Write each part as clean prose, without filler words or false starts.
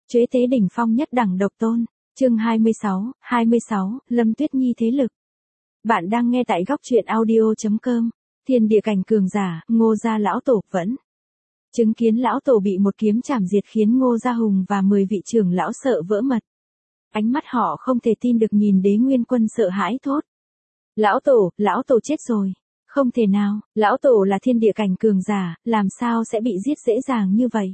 Chế tế đỉnh phong nhất đẳng độc tôn. Chương 26, Lâm Tuyết Nhi thế lực. Bạn đang nghe tại góc truyện audio.com. Thiên địa cảnh cường giả, Ngô gia lão tổ vẫn. Chứng kiến lão tổ bị một kiếm chảm diệt khiến Ngô Gia Hùng và 10 vị trưởng lão sợ vỡ mật. Ánh mắt họ không thể tin được nhìn Đế Nguyên Quân sợ hãi thốt. Lão tổ chết rồi. Không thể nào, lão tổ là thiên địa cảnh cường giả, làm sao sẽ bị giết dễ dàng như vậy?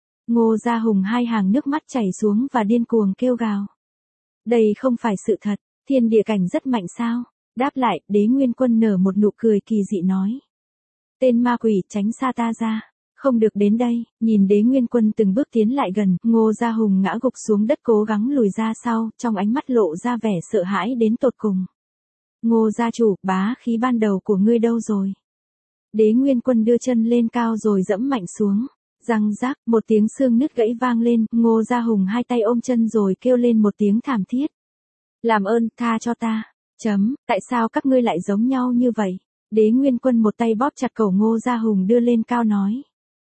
Ngô Gia Hùng hai hàng nước mắt chảy xuống và điên cuồng kêu gào. Đây không phải sự thật, thiên địa cảnh rất mạnh sao? Đáp lại, Đế Nguyên Quân nở một nụ cười kỳ dị nói. Tên ma quỷ, tránh xa ta ra. Không được đến đây. Nhìn Đế Nguyên Quân từng bước tiến lại gần, Ngô Gia Hùng ngã gục xuống đất cố gắng lùi ra sau, trong ánh mắt lộ ra vẻ sợ hãi đến tột cùng. Ngô gia chủ, bá khí ban đầu của ngươi đâu rồi? Đế Nguyên Quân đưa chân lên cao rồi dẫm mạnh xuống. Răng rác, một tiếng xương nứt gãy vang lên, Ngô Gia Hùng hai tay ôm chân rồi kêu lên một tiếng thảm thiết. Làm ơn, tha cho ta. Tại sao các ngươi lại giống nhau như vậy? Đế Nguyên Quân một tay bóp chặt cổ Ngô Gia Hùng đưa lên cao nói.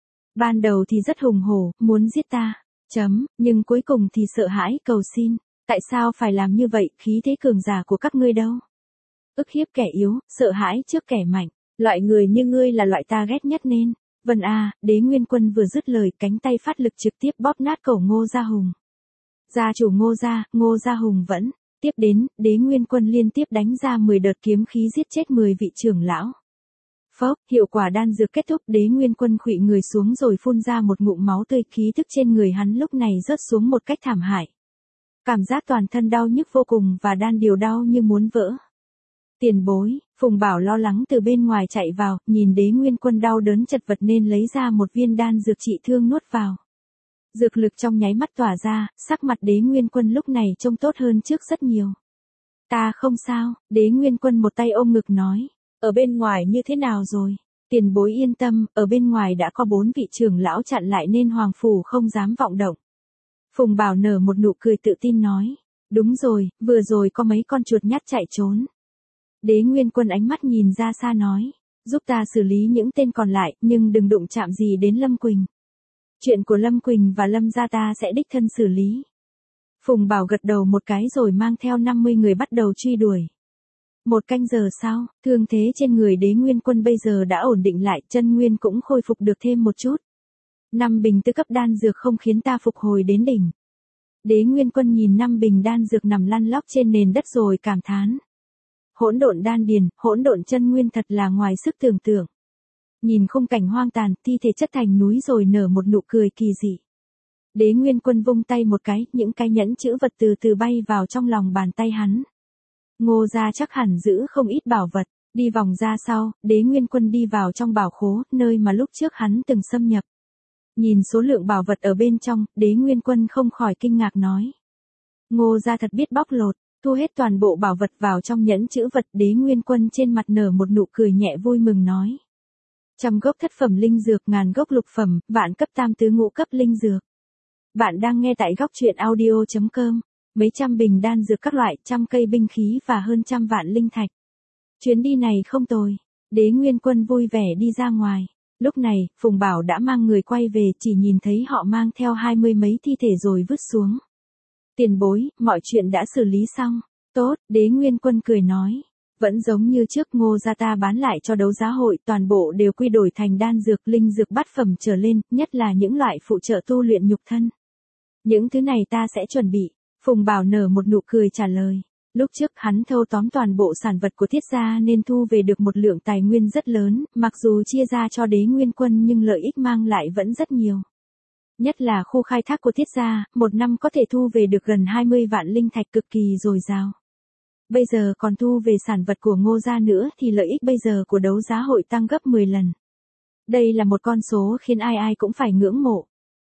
Ban đầu thì rất hùng hổ, muốn giết ta. Nhưng cuối cùng thì sợ hãi cầu xin. Tại sao phải làm như vậy, khí thế cường giả của các ngươi đâu? Ức hiếp kẻ yếu, sợ hãi trước kẻ mạnh. Loại người như ngươi là loại ta ghét nhất nên. Vân a, Đế Nguyên Quân vừa dứt lời, cánh tay phát lực trực tiếp bóp nát cổ Ngô Gia Hùng. Gia chủ Ngô Gia Hùng vẫn. Tiếp đến, Đế Nguyên Quân liên tiếp đánh ra 10 đợt kiếm khí giết chết 10 vị trưởng lão. Phốc, hiệu quả đan dược kết thúc, Đế Nguyên Quân khuỵu người xuống rồi phun ra một ngụm máu tươi, khí tức trên người hắn lúc này rớt xuống một cách thảm hại. Cảm giác toàn thân đau nhức vô cùng và đan điền đau như muốn vỡ. Tiền bối, Phùng Bảo lo lắng từ bên ngoài chạy vào, nhìn Đế Nguyên Quân đau đớn chật vật nên lấy ra một viên đan dược trị thương nuốt vào. Dược lực trong nháy mắt tỏa ra, sắc mặt Đế Nguyên Quân lúc này trông tốt hơn trước rất nhiều. Ta không sao, Đế Nguyên Quân một tay ôm ngực nói. Ở bên ngoài như thế nào rồi? Tiền bối yên tâm, ở bên ngoài đã có 4 vị trưởng lão chặn lại nên Hoàng Phủ không dám vọng động. Phùng Bảo nở một nụ cười tự tin nói. Đúng rồi, vừa rồi có mấy con chuột nhắt chạy trốn. Đế Nguyên Quân ánh mắt nhìn ra xa nói. Giúp ta xử lý những tên còn lại, nhưng đừng đụng chạm gì đến Lâm Quỳnh. Chuyện của Lâm Quỳnh và Lâm gia ta sẽ đích thân xử lý. Phùng Bảo gật đầu một cái rồi mang theo 50 người bắt đầu truy đuổi. 1 canh giờ sau, thương thế trên người Đế Nguyên Quân bây giờ đã ổn định lại, chân nguyên cũng khôi phục được thêm một chút. 5 bình tứ cấp đan dược không khiến ta phục hồi đến đỉnh. Đế Nguyên Quân nhìn 5 bình đan dược nằm lăn lóc trên nền đất rồi cảm thán. Hỗn độn đan điền, hỗn độn chân nguyên thật là ngoài sức tưởng tượng. Nhìn khung cảnh hoang tàn, thi thể chất thành núi rồi nở một nụ cười kỳ dị. Đế Nguyên Quân vung tay một cái, những cái nhẫn chữ vật từ từ bay vào trong lòng bàn tay hắn. Ngô gia chắc hẳn giữ không ít bảo vật, đi vòng ra sau, Đế Nguyên Quân đi vào trong bảo khố, nơi mà lúc trước hắn từng xâm nhập. Nhìn số lượng bảo vật ở bên trong, Đế Nguyên Quân không khỏi kinh ngạc nói. Ngô gia thật biết bóc lột, thu hết toàn bộ bảo vật vào trong nhẫn chữ vật, Đế Nguyên Quân trên mặt nở một nụ cười nhẹ vui mừng nói. 100 gốc thất phẩm linh dược, 1000 gốc lục phẩm, vạn cấp tam tứ ngũ cấp linh dược. Bạn đang nghe tại góc truyện audio.com. Mấy trăm bình đan dược các loại, 100 cây binh khí và hơn 100 vạn linh thạch. Chuyến đi này không tồi. Đế Nguyên Quân vui vẻ đi ra ngoài. Lúc này, Phùng Bảo đã mang người quay về, chỉ nhìn thấy họ mang theo 20 mấy thi thể rồi vứt xuống. Tiền bối, mọi chuyện đã xử lý xong. Tốt, Đế Nguyên Quân cười nói. Vẫn giống như trước, Ngô gia ta bán lại cho đấu giá hội, toàn bộ đều quy đổi thành đan dược, linh dược bát phẩm trở lên, nhất là những loại phụ trợ tu luyện nhục thân. Những thứ này ta sẽ chuẩn bị. Phùng Bảo nở một nụ cười trả lời. Lúc trước hắn thâu tóm toàn bộ sản vật của Thiết gia nên thu về được một lượng tài nguyên rất lớn, mặc dù chia ra cho Đế Nguyên Quân nhưng lợi ích mang lại vẫn rất nhiều. Nhất là khu khai thác của Thiết gia, 1 năm có thể thu về được gần 20 vạn linh thạch, cực kỳ dồi dào. Bây giờ còn thu về sản vật của Ngô gia nữa thì lợi ích bây giờ của đấu giá hội tăng gấp 10 lần. Đây là một con số khiến ai ai cũng phải ngưỡng mộ.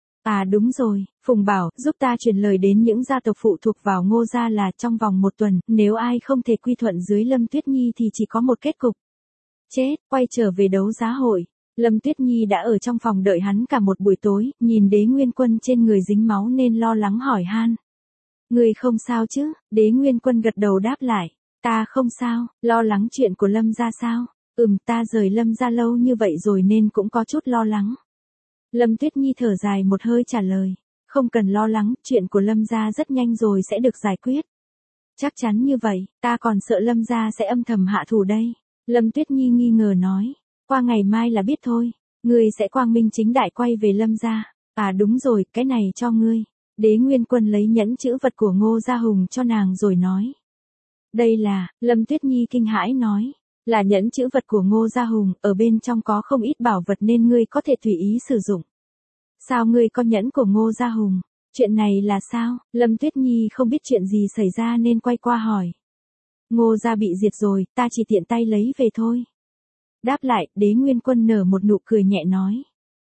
À đúng rồi, Phùng Bảo, giúp ta truyền lời đến những gia tộc phụ thuộc vào Ngô gia là trong vòng 1 tuần, nếu ai không thể quy thuận dưới Lâm Tuyết Nhi thì chỉ có một kết cục. Chết, quay trở về đấu giá hội. Lâm Tuyết Nhi đã ở trong phòng đợi hắn cả một buổi tối, nhìn Đế Nguyên Quân trên người dính máu nên lo lắng hỏi han. Người không sao chứ? Đế Nguyên Quân gật đầu đáp lại. Ta không sao, lo lắng chuyện của Lâm gia sao? Ta rời Lâm gia lâu như vậy rồi nên cũng có chút lo lắng. Lâm Tuyết Nhi thở dài một hơi trả lời. Không cần lo lắng, chuyện của Lâm gia rất nhanh rồi sẽ được giải quyết. Chắc chắn như vậy, ta còn sợ Lâm gia sẽ âm thầm hạ thủ đây. Lâm Tuyết Nhi nghi ngờ nói, qua ngày mai là biết thôi, ngươi sẽ quang minh chính đại quay về Lâm gia. À đúng rồi, cái này cho ngươi. Đế Nguyên Quân lấy nhẫn chữ vật của Ngô Gia Hùng cho nàng rồi nói. Đây là, Lâm Tuyết Nhi kinh hãi nói, là nhẫn chữ vật của Ngô Gia Hùng, ở bên trong có không ít bảo vật nên ngươi có thể tùy ý sử dụng. Sao ngươi có nhẫn của Ngô Gia Hùng? Chuyện này là sao? Lâm Tuyết Nhi không biết chuyện gì xảy ra nên quay qua hỏi. Ngô gia bị diệt rồi, ta chỉ tiện tay lấy về thôi. Đáp lại, Đế Nguyên Quân nở một nụ cười nhẹ nói.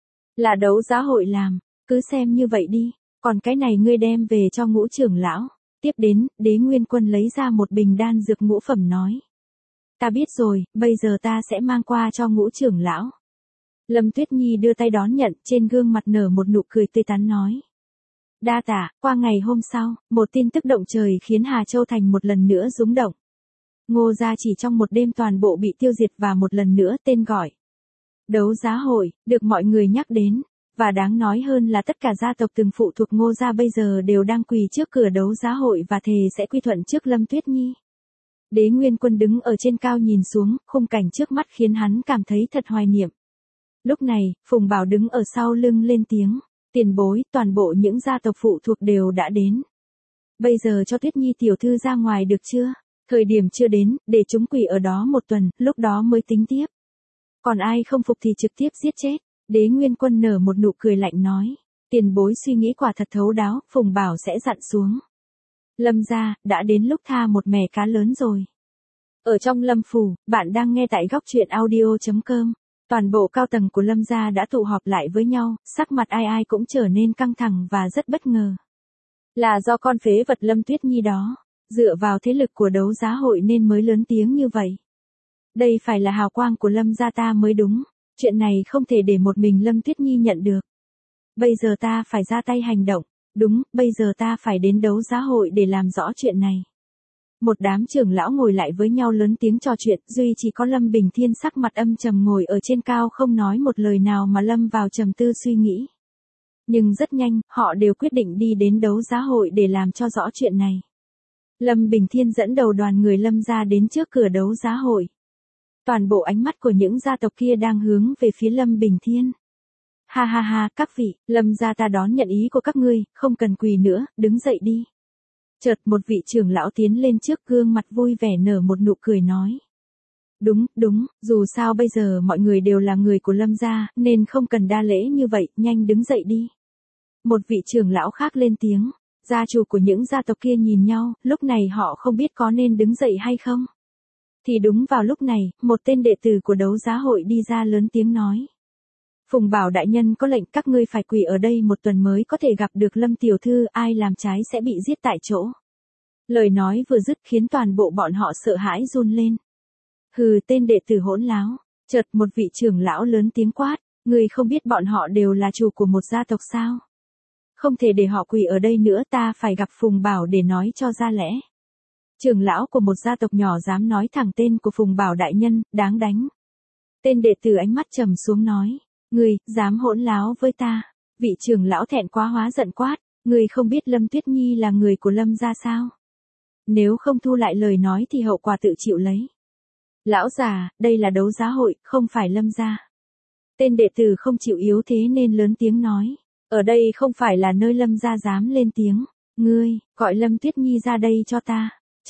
Là đấu giá hội làm, cứ xem như vậy đi, còn cái này ngươi đem về cho Ngũ trưởng lão. Tiếp đến, Đế Nguyên Quân lấy ra một bình đan dược ngũ phẩm nói. Ta biết rồi, bây giờ ta sẽ mang qua cho Ngũ trưởng lão. Lâm Tuyết Nhi đưa tay đón nhận, trên gương mặt nở một nụ cười tươi tắn nói. Đa tạ, qua ngày hôm sau, một tin tức động trời khiến Hà Châu Thành một lần nữa rúng động. Ngô gia chỉ trong một đêm toàn bộ bị tiêu diệt và một lần nữa tên gọi. Đấu giá hội, được mọi người nhắc đến, và đáng nói hơn là tất cả gia tộc từng phụ thuộc Ngô gia bây giờ đều đang quỳ trước cửa đấu giá hội và thề sẽ quy thuận trước Lâm Tuyết Nhi. Đế Nguyên Quân đứng ở trên cao nhìn xuống, khung cảnh trước mắt khiến hắn cảm thấy thật hoài niệm. Lúc này, Phùng Bảo đứng ở sau lưng lên tiếng. Tiền bối, toàn bộ những gia tộc phụ thuộc đều đã đến. Bây giờ cho Tuyết Nhi tiểu thư ra ngoài được chưa? Thời điểm chưa đến, để chúng quỳ ở đó một tuần, lúc đó mới tính tiếp. Còn ai không phục thì trực tiếp giết chết. Đế Nguyên Quân nở một nụ cười lạnh nói. Tiền bối suy nghĩ quả thật thấu đáo, Phùng Bảo sẽ dặn xuống. Lâm gia, đã đến lúc tha một mẻ cá lớn rồi. Ở trong Lâm phủ, bạn đang nghe tại góc truyện audio.com. Toàn bộ cao tầng của Lâm gia đã tụ họp lại với nhau, sắc mặt ai ai cũng trở nên căng thẳng và rất bất ngờ. Là do con phế vật Lâm Tuyết Nhi đó, dựa vào thế lực của đấu giá hội nên mới lớn tiếng như vậy. Đây phải là hào quang của Lâm gia ta mới đúng, chuyện này không thể để một mình Lâm Tuyết Nhi nhận được. Bây giờ ta phải ra tay hành động, đúng, bây giờ ta phải đến đấu giá hội để làm rõ chuyện này. Một đám trưởng lão ngồi lại với nhau lớn tiếng trò chuyện, duy chỉ có Lâm Bình Thiên sắc mặt âm trầm ngồi ở trên cao không nói một lời nào mà lâm vào trầm tư suy nghĩ. Nhưng rất nhanh, họ đều quyết định đi đến đấu giá hội để làm cho rõ chuyện này. Lâm Bình Thiên dẫn đầu đoàn người Lâm gia đến trước cửa đấu giá hội. Toàn bộ ánh mắt của những gia tộc kia đang hướng về phía Lâm Bình Thiên. Ha ha ha, các vị, Lâm gia ta đón nhận ý của các ngươi, không cần quỳ nữa, đứng dậy đi. Chợt một vị trưởng lão tiến lên trước gương mặt vui vẻ nở một nụ cười nói. Đúng, dù sao bây giờ mọi người đều là người của Lâm gia, nên không cần đa lễ như vậy, nhanh đứng dậy đi. Một vị trưởng lão khác lên tiếng, gia chủ của những gia tộc kia nhìn nhau, lúc này họ không biết có nên đứng dậy hay không. Thì đúng vào lúc này, một tên đệ tử của đấu giá hội đi ra lớn tiếng nói. Phùng Bảo đại nhân có lệnh các ngươi phải quỳ ở đây một tuần mới có thể gặp được Lâm tiểu thư, ai làm trái sẽ bị giết tại chỗ. Lời nói vừa dứt khiến toàn bộ bọn họ sợ hãi run lên. Hừ, tên đệ tử hỗn láo. Chợt một vị trưởng lão lớn tiếng quát, người không biết bọn họ đều là chủ của một gia tộc sao? Không thể để họ quỳ ở đây nữa, ta phải gặp Phùng Bảo để nói cho ra lẽ. Trưởng lão của một gia tộc nhỏ dám nói thẳng tên của Phùng Bảo đại nhân, đáng đánh. Tên đệ tử ánh mắt trầm xuống nói. Ngươi, dám hỗn láo với ta. Vị trưởng lão thẹn quá hóa giận quát, ngươi không biết Lâm Tuyết Nhi là người của Lâm gia sao? Nếu không thu lại lời nói thì hậu quả tự chịu lấy. Lão già, đây là đấu giá hội, không phải Lâm gia. Tên đệ tử không chịu yếu thế nên lớn tiếng nói, ở đây không phải là nơi Lâm gia dám lên tiếng. Ngươi, gọi Lâm Tuyết Nhi ra đây cho ta.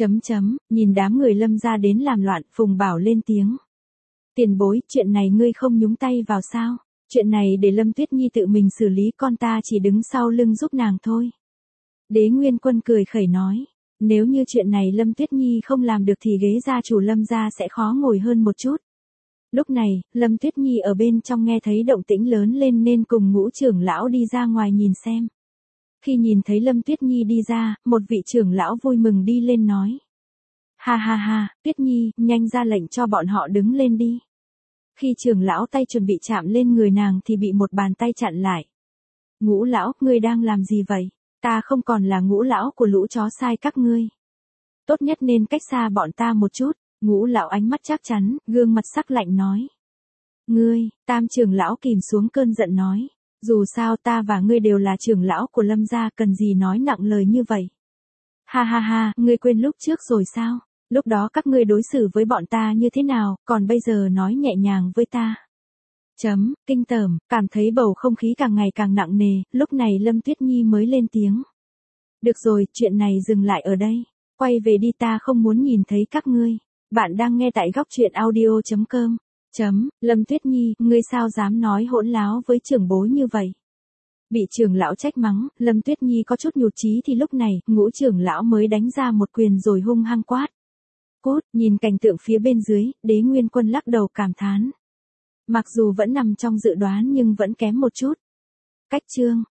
Nhìn đám người Lâm gia đến làm loạn, Phùng Bảo lên tiếng. Tiền bối, chuyện này ngươi không nhúng tay vào sao? Chuyện này để Lâm Tuyết Nhi tự mình xử lý, con ta chỉ đứng sau lưng giúp nàng thôi. Đế Nguyên Quân cười khẩy nói, nếu như chuyện này Lâm Tuyết Nhi không làm được thì ghế gia chủ Lâm gia sẽ khó ngồi hơn một chút. Lúc này, Lâm Tuyết Nhi ở bên trong nghe thấy động tĩnh lớn lên nên cùng Ngũ trưởng lão đi ra ngoài nhìn xem. Khi nhìn thấy Lâm Tuyết Nhi đi ra, một vị trưởng lão vui mừng đi lên nói. Ha ha ha, Tuyết Nhi, nhanh ra lệnh cho bọn họ đứng lên đi. Khi trưởng lão tay chuẩn bị chạm lên người nàng thì bị một bàn tay chặn lại. Ngũ lão, ngươi đang làm gì vậy? Ta không còn là ngũ lão của lũ chó sai các ngươi. Tốt nhất nên cách xa bọn ta một chút. Ngũ lão ánh mắt chắc chắn, gương mặt sắc lạnh nói. Ngươi, Tam trưởng lão kìm xuống cơn giận nói. Dù sao ta và ngươi đều là trưởng lão của Lâm gia, cần gì nói nặng lời như vậy. Ha ha ha, ngươi quên lúc trước rồi sao? Lúc đó các ngươi đối xử với bọn ta như thế nào, còn bây giờ nói nhẹ nhàng với ta. Kinh tởm, cảm thấy bầu không khí càng ngày càng nặng nề, lúc này Lâm Tuyết Nhi mới lên tiếng. Được rồi, chuyện này dừng lại ở đây. Quay về đi, ta không muốn nhìn thấy các ngươi. Bạn đang nghe tại góc truyện audio.com. Lâm Tuyết Nhi, ngươi sao dám nói hỗn láo với trưởng bối như vậy? Bị trưởng lão trách mắng, Lâm Tuyết Nhi có chút nhụt chí thì lúc này, Ngũ trưởng lão mới đánh ra một quyền rồi hung hăng quát. Cút, nhìn cảnh tượng phía bên dưới, Đế Nguyên Quân lắc đầu cảm thán. Mặc dù vẫn nằm trong dự đoán nhưng vẫn kém một chút. Cách chương